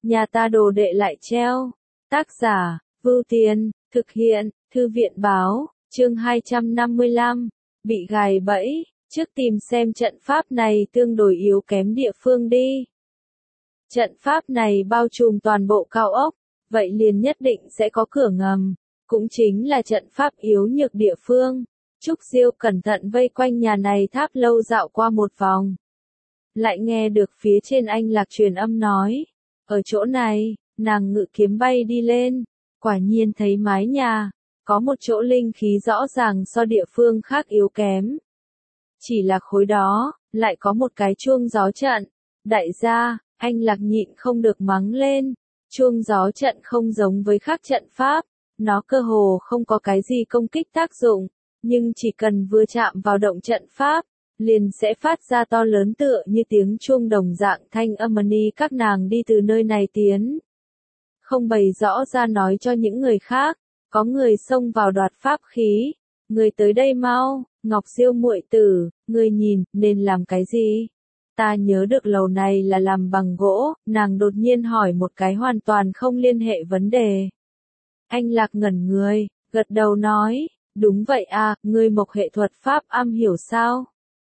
nhà ta đồ đệ lại treo. Tác giả, Vưu Tiên, thực hiện, Thư viện báo, chương 255, bị gài bẫy, trước tìm xem trận pháp này tương đối yếu kém địa phương đi. Trận pháp này bao trùm toàn bộ cao ốc, vậy liền nhất định sẽ có cửa ngầm, cũng chính là trận pháp yếu nhược địa phương. Trúc Diêu cẩn thận vây quanh nhà này tháp lâu dạo qua một vòng. Lại nghe được phía trên anh Lạc truyền âm nói, ở chỗ này, nàng ngự kiếm bay đi lên, quả nhiên thấy mái nhà, có một chỗ linh khí rõ ràng so địa phương khác yếu kém. Chỉ là khối đó, lại có một cái chuông gió trận. Đại gia, anh Lạc nhịn không được mắng lên, chuông gió trận không giống với khác trận pháp, nó cơ hồ không có cái gì công kích tác dụng, nhưng chỉ cần vừa chạm vào động trận pháp, liền sẽ phát ra to lớn tựa như tiếng chuông đồng dạng thanh âm ni các nàng đi từ nơi này tiến. Không bày rõ ra nói cho những người khác, có người xông vào đoạt pháp khí, người tới đây mau, Ngọc Diêu muội tử, người nhìn, nên làm cái gì? Ta nhớ được lầu này là làm bằng gỗ, nàng đột nhiên hỏi một cái hoàn toàn không liên hệ vấn đề. Anh Lạc ngẩn người, gật đầu nói, đúng vậy à, ngươi mộc hệ thuật pháp am hiểu sao?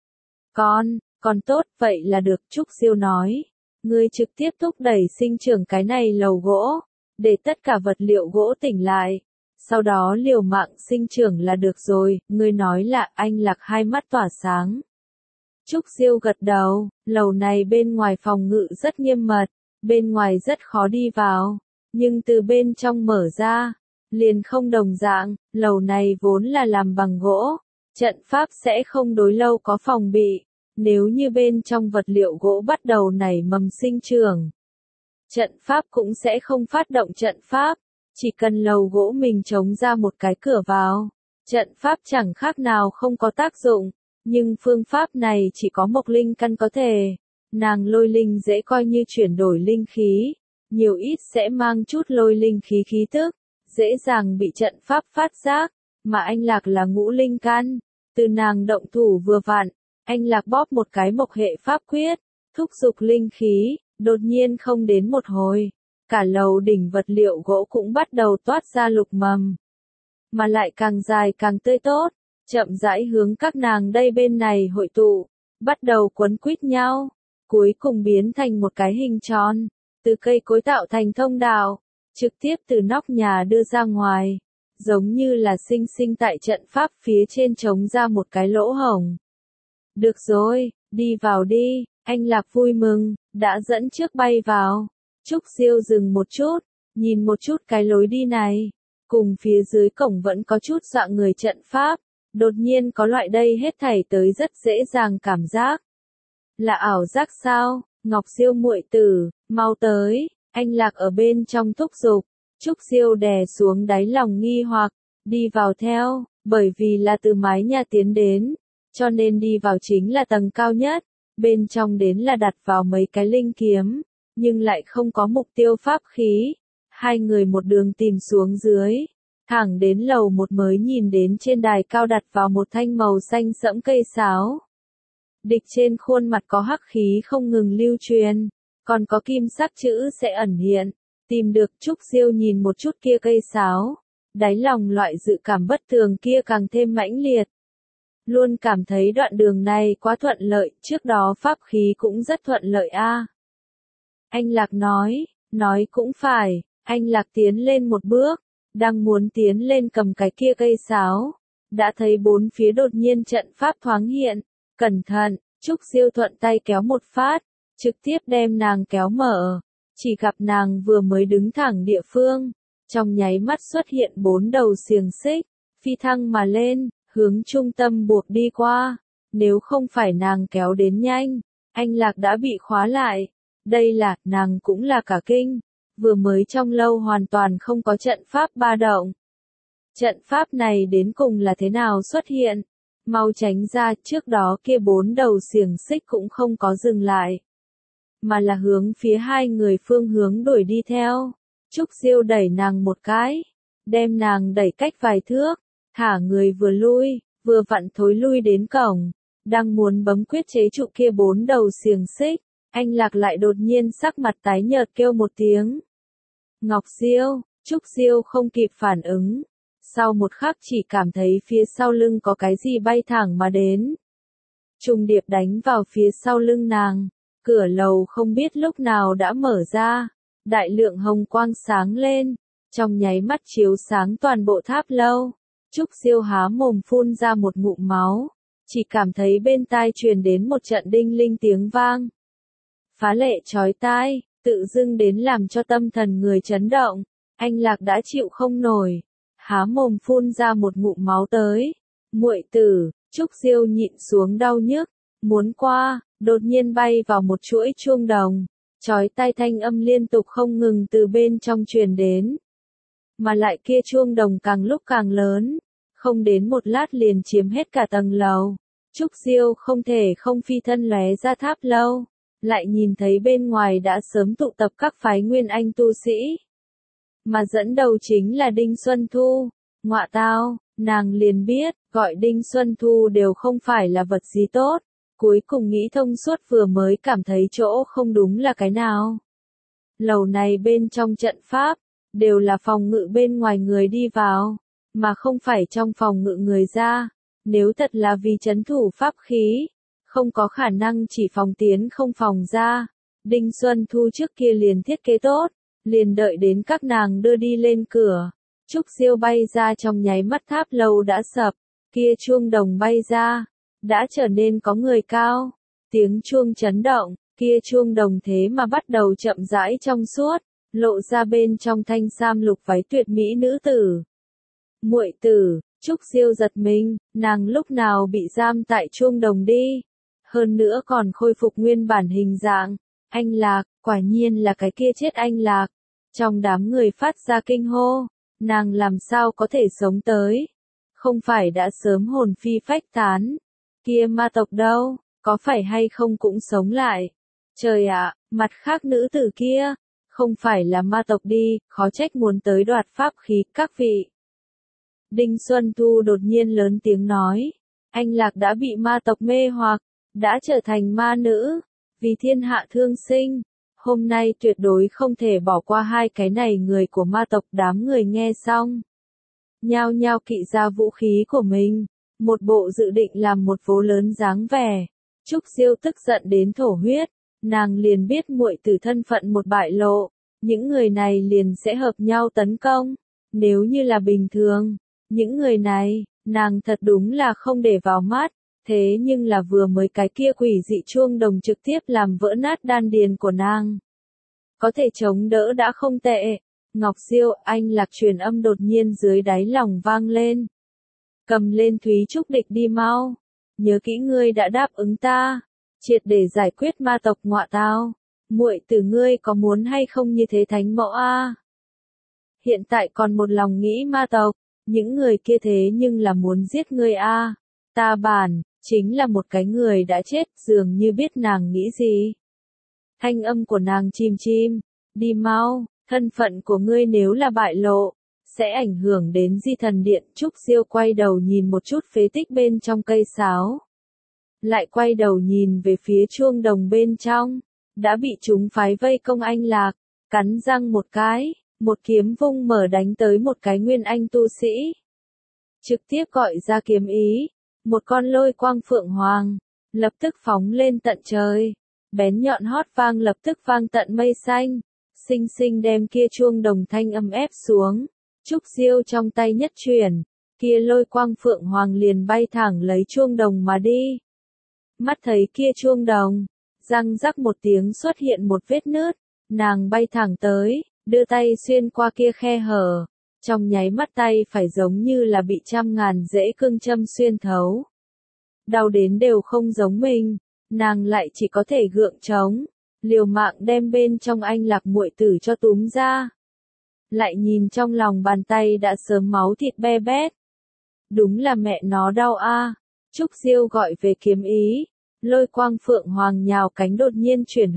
Còn tốt, vậy là được, Trúc Diêu nói. Ngươi trực tiếp thúc đẩy sinh trưởng cái này lầu gỗ, để tất cả vật liệu gỗ tỉnh lại. Sau đó liều mạng sinh trưởng là được rồi, ngươi nói là anh Lạc hai mắt tỏa sáng. Trúc Diêu gật đầu, lầu này bên ngoài phòng ngự rất nghiêm mật, bên ngoài rất khó đi vào, nhưng từ bên trong mở ra, liền không đồng dạng, lầu này vốn là làm bằng gỗ, trận pháp sẽ không đối lâu có phòng bị, nếu như bên trong vật liệu gỗ bắt đầu nảy mầm sinh trưởng. Trận pháp cũng sẽ không phát động trận pháp, chỉ cần lầu gỗ mình chống ra một cái cửa vào, trận pháp chẳng khác nào không có tác dụng, nhưng phương pháp này chỉ có mộc linh căn có thể, nàng lôi linh dễ coi như chuyển đổi linh khí, nhiều ít sẽ mang chút lôi linh khí khí tức, dễ dàng bị trận pháp phát giác, mà anh Lạc là ngũ linh căn, từ nàng động thủ vừa vặn, anh Lạc bóp một cái mộc hệ pháp quyết, thúc giục linh khí, đột nhiên không đến một hồi, cả lầu đỉnh vật liệu gỗ cũng bắt đầu toát ra lục mầm, mà lại càng dài càng tươi tốt, chậm rãi hướng các nàng đây bên này hội tụ, bắt đầu quấn quýt nhau, cuối cùng biến thành một cái hình tròn, từ cây cối tạo thành thông đạo, trực tiếp từ nóc nhà đưa ra ngoài, giống như là sinh sinh tại trận pháp phía trên trống ra một cái lỗ hổng. Được rồi, đi vào đi, anh Lạc vui mừng, đã dẫn trước bay vào. Trúc Diêu dừng một chút, nhìn một chút cái lối đi này, cùng phía dưới cổng vẫn có chút dọa người trận pháp, đột nhiên có loại đây hết thảy tới rất dễ dàng cảm giác. Là ảo giác sao, Ngọc Diêu muội tử, mau tới, anh Lạc ở bên trong thúc giục, Trúc Diêu đè xuống đáy lòng nghi hoặc, đi vào theo, bởi vì là từ mái nhà tiến đến, cho nên đi vào chính là tầng cao nhất, bên trong đến là đặt vào mấy cái linh kiếm, nhưng lại không có mục tiêu pháp khí. Hai người một đường tìm xuống dưới, thẳng đến lầu một mới nhìn đến trên đài cao đặt vào một thanh màu xanh sẫm cây sáo. Địch trên khuôn mặt có hắc khí không ngừng lưu truyền, còn có kim sắc chữ sẽ ẩn hiện. Tìm được Trúc Diêu nhìn một chút kia cây sáo, đáy lòng loại dự cảm bất thường kia càng thêm mãnh liệt. Luôn cảm thấy đoạn đường này quá thuận lợi, trước đó pháp khí cũng rất thuận lợi a. Anh Lạc nói cũng phải, anh Lạc tiến lên một bước, đang muốn tiến lên cầm cái kia cây sáo, đã thấy bốn phía đột nhiên trận pháp thoáng hiện, cẩn thận, Trúc Diêu thuận tay kéo một phát, trực tiếp đem nàng kéo mở, chỉ gặp nàng vừa mới đứng thẳng địa phương, trong nháy mắt xuất hiện bốn đầu xiềng xích, phi thăng mà lên, hướng trung tâm buộc đi qua, nếu không phải nàng kéo đến nhanh, anh Lạc đã bị khóa lại. Đây là, nàng cũng là cả kinh, vừa mới trong lâu hoàn toàn không có trận pháp ba động. Trận pháp này đến cùng là thế nào xuất hiện? Mau tránh ra, trước đó kia bốn đầu xiềng xích cũng không có dừng lại, mà là hướng phía hai người phương hướng đuổi đi theo. Trúc Diêu đẩy nàng một cái, đem nàng đẩy cách vài thước, thả người vừa lui, vừa vặn thối lui đến cổng, đang muốn bấm quyết chế trụ kia bốn đầu xiềng xích. Anh Lạc lại đột nhiên sắc mặt tái nhợt kêu một tiếng. Ngọc Diêu, Trúc Diêu không kịp phản ứng. Sau một khắc chỉ cảm thấy phía sau lưng có cái gì bay thẳng mà đến. Trùng điệp đánh vào phía sau lưng nàng. Cửa lầu không biết lúc nào đã mở ra. Đại lượng hồng quang sáng lên. Trong nháy mắt chiếu sáng toàn bộ tháp lâu. Trúc Diêu há mồm phun ra một ngụm máu. Chỉ cảm thấy bên tai truyền đến một trận đinh linh tiếng vang. Phá lệ chói tai, tự dưng đến làm cho tâm thần người chấn động. Anh Lạc đã chịu không nổi. Há mồm phun ra một ngụm máu tới. Muội tử, Trúc Diêu nhịn xuống đau nhức. Muốn qua, đột nhiên bay vào một chuỗi chuông đồng. Chói tai thanh âm liên tục không ngừng từ bên trong truyền đến. Mà lại kia chuông đồng càng lúc càng lớn. Không đến một lát liền chiếm hết cả tầng lầu. Trúc Diêu không thể không phi thân lóe ra tháp lâu. Lại nhìn thấy bên ngoài đã sớm tụ tập các phái nguyên anh tu sĩ. Mà dẫn đầu chính là Đinh Xuân Thu. Ngọa tao, nàng liền biết, gọi Đinh Xuân Thu đều không phải là vật gì tốt. Cuối cùng nghĩ thông suốt vừa mới cảm thấy chỗ không đúng là cái nào. Lầu này bên trong trận pháp, đều là phòng ngự bên ngoài người đi vào, mà không phải trong phòng ngự người ra. Nếu thật là vì trấn thủ pháp khí, không có khả năng chỉ phòng tiến không phòng ra. Đinh Xuân Thu trước kia liền thiết kế tốt, liền đợi đến các nàng đưa đi lên cửa. Trúc Diêu bay ra trong nháy mắt tháp lâu đã sập, kia chuông đồng bay ra, đã trở nên có người cao. Tiếng chuông chấn động, kia chuông đồng thế mà bắt đầu chậm rãi trong suốt, lộ ra bên trong thanh sam lục váy tuyệt mỹ nữ tử. Muội tử, Trúc Diêu giật mình, nàng lúc nào bị giam tại chuông đồng đi. Hơn nữa còn khôi phục nguyên bản hình dạng. Anh Lạc, quả nhiên là cái kia chết anh Lạc. Trong đám người phát ra kinh hô, nàng làm sao có thể sống tới. Không phải đã sớm hồn phi phách tán. Kia ma tộc đâu, có phải hay không cũng sống lại. Trời ạ, mặt khác nữ tử kia, không phải là ma tộc đi, khó trách muốn tới đoạt pháp khí các vị. Đinh Xuân Thu đột nhiên lớn tiếng nói, anh Lạc đã bị ma tộc mê hoặc, đã trở thành ma nữ, vì thiên hạ thương sinh. Hôm nay tuyệt đối không thể bỏ qua hai cái này người của ma tộc. Đám người nghe xong, nhao nhao kỵ ra vũ khí của mình, một bộ dự định làm một vố lớn dáng vẻ. Trúc Diêu tức giận đến thổ huyết, nàng liền biết muội tử thân phận một bại lộ, những người này liền sẽ hợp nhau tấn công. Nếu như là bình thường, những người này, nàng thật đúng là không để vào mắt. Thế nhưng là vừa mới cái kia quỷ dị chuông đồng trực tiếp làm vỡ nát đan điền của nàng. Có thể chống đỡ đã không tệ. Ngọc Diêu, anh Lạc truyền âm đột nhiên dưới đáy lòng vang lên. Cầm lên Thúy Trúc Địch đi mau. Nhớ kỹ ngươi đã đáp ứng ta. Triệt để giải quyết ma tộc Ngọa tao. Muội tử ngươi có muốn hay không như thế thánh mẫu a? Hiện tại còn một lòng nghĩ ma tộc. Những người kia thế nhưng là muốn giết ngươi a. Ta bản, chính là một cái người đã chết, dường như biết nàng nghĩ gì. Thanh âm của nàng chim chim, đi mau, thân phận của ngươi nếu là bại lộ, sẽ ảnh hưởng đến Di Thần Điện. Trúc Diêu quay đầu nhìn một chút phế tích bên trong cây sáo. Lại quay đầu nhìn về phía chuông đồng bên trong, đã bị chúng phái vây công anh Lạc, cắn răng một cái, một kiếm vung mở đánh tới một cái nguyên anh tu sĩ. Trực tiếp gọi ra kiếm ý. Một con lôi quang phượng hoàng, lập tức phóng lên tận trời, bén nhọn hót vang lập tức vang tận mây xanh, xinh xinh đem kia chuông đồng thanh âm ép xuống. Trúc Diêu trong tay nhất chuyển, kia lôi quang phượng hoàng liền bay thẳng lấy chuông đồng mà đi. Mắt thấy kia chuông đồng, răng rắc một tiếng xuất hiện một vết nứt, nàng bay thẳng tới, đưa tay xuyên qua kia khe hở. Trong nháy mắt tay phải giống như là bị trăm ngàn rễ cương châm xuyên thấu. Đau đến đều không giống mình, nàng lại chỉ có thể gượng chống, liều mạng đem bên trong anh Lạc muội tử cho túm ra. Lại nhìn trong lòng bàn tay đã sớm máu thịt be bét. Đúng là mẹ nó đau a. Trúc Diêu gọi về kiếm ý, lôi quang phượng hoàng nhào cánh đột nhiên chuyển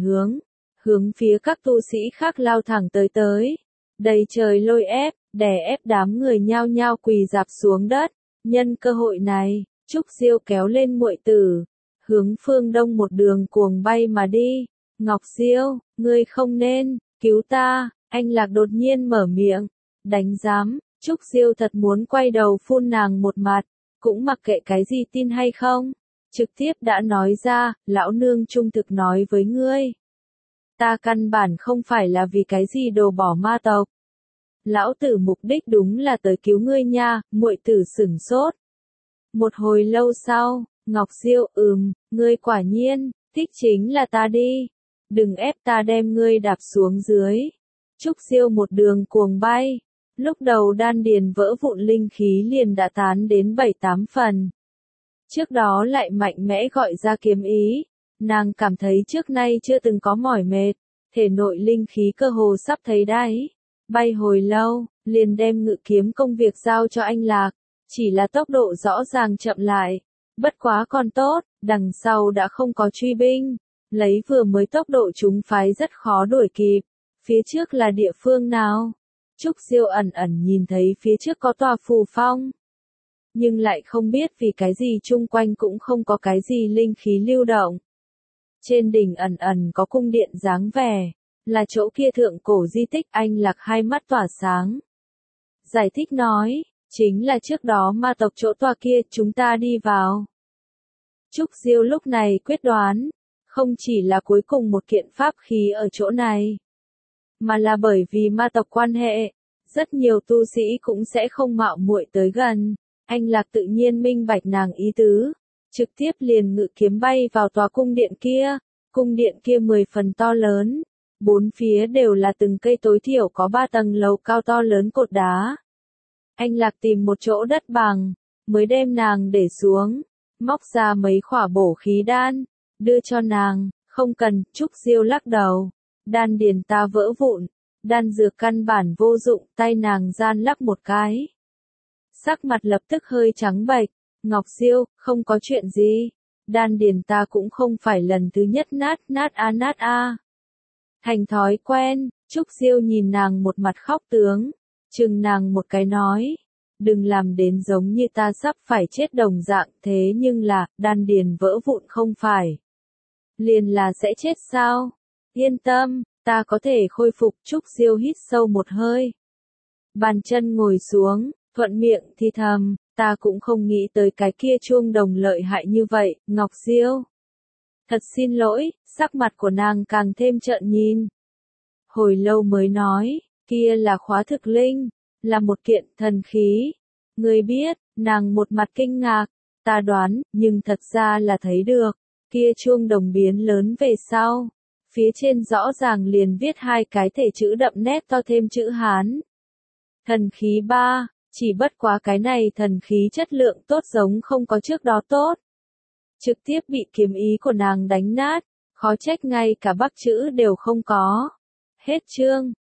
hướng phía các tu sĩ khác lao thẳng tới. Đầy trời lôi ép, đè ép đám người nhao nhao quỳ rạp xuống đất. Nhân cơ hội này, Trúc Diêu kéo lên muội tử, hướng phương đông một đường cuồng bay mà đi. Ngọc Diêu, ngươi không nên, cứu ta, anh Lạc đột nhiên mở miệng, đánh giám, Trúc Diêu thật muốn quay đầu phun nàng một mặt, cũng mặc kệ cái gì tin hay không, trực tiếp đã nói ra, lão nương trung thực nói với ngươi. Ta căn bản không phải là vì cái gì đồ bỏ ma tộc. Lão tử mục đích đúng là tới cứu ngươi nha, muội tử sửng sốt. Một hồi lâu sau, Ngọc Diêu, ngươi quả nhiên, thích chính là ta đi. Đừng ép ta đem ngươi đạp xuống dưới. Trúc Diêu một đường cuồng bay. Lúc đầu đan điền vỡ vụn linh khí liền đã tán đến 7-8 phần. Trước đó lại mạnh mẽ gọi ra kiếm ý. Nàng cảm thấy trước nay chưa từng có mỏi mệt. Thể nội linh khí cơ hồ sắp thấy đáy. Bay hồi lâu, liền đem ngự kiếm công việc giao cho anh Lạc. Chỉ là tốc độ rõ ràng chậm lại. Bất quá còn tốt, đằng sau đã không có truy binh. Lấy vừa mới tốc độ chúng phái rất khó đuổi kịp. Phía trước là địa phương nào? Trúc Diêu ẩn ẩn nhìn thấy phía trước có tòa phù phong. Nhưng lại không biết vì cái gì chung quanh cũng không có cái gì linh khí lưu động. Trên đỉnh ẩn ẩn có cung điện dáng vẻ. Là chỗ kia thượng cổ di tích. Anh Lạc hai mắt tỏa sáng. Giải thích nói, chính là trước đó ma tộc chỗ tòa kia chúng ta đi vào. Trúc Diêu lúc này quyết đoán, không chỉ là cuối cùng một kiện pháp khí ở chỗ này, mà là bởi vì ma tộc quan hệ, rất nhiều tu sĩ cũng sẽ không mạo muội tới gần. Anh Lạc tự nhiên minh bạch nàng ý tứ, trực tiếp liền ngự kiếm bay vào tòa cung điện kia 10 phần to lớn, bốn phía đều là từng cây tối thiểu có 3 tầng lầu cao to lớn cột đá. Anh Lạc tìm một chỗ đất bằng, mới đem nàng để xuống, móc ra mấy khỏa bổ khí đan, đưa cho nàng, không cần. Trúc Diêu lắc đầu, đan điền ta vỡ vụn, đan dược căn bản vô dụng. Tay nàng gian lắc một cái, sắc mặt lập tức hơi trắng bệch. Ngọc Diêu, không có chuyện gì, đan điền ta cũng không phải lần thứ nhất nát a. Thành thói quen, Trúc Diêu nhìn nàng một mặt khóc tướng, chừng nàng một cái nói, đừng làm đến giống như ta sắp phải chết đồng dạng. Thế nhưng là, đan điền vỡ vụn không phải liền là sẽ chết sao? Yên tâm, ta có thể khôi phục. Trúc Diêu hít sâu một hơi, bàn chân ngồi xuống, thuận miệng thì thầm, ta cũng không nghĩ tới cái kia chuông đồng lợi hại như vậy. Ngọc Diêu, thật xin lỗi. Sắc mặt của nàng càng thêm trợn nhìn. Hồi lâu mới nói, kia là khóa thực linh, là một kiện thần khí. Ngươi biết, nàng một mặt kinh ngạc, ta đoán, nhưng thật ra là thấy được, kia chuông đồng biến lớn về sau. Phía trên rõ ràng liền viết hai cái thể chữ đậm nét to thêm chữ Hán. Thần khí 3, chỉ bất quá cái này thần khí chất lượng tốt giống không có trước đó tốt. Trực tiếp bị kiếm ý của nàng đánh nát, khó trách ngay cả bắc chữ đều không có. Hết chương.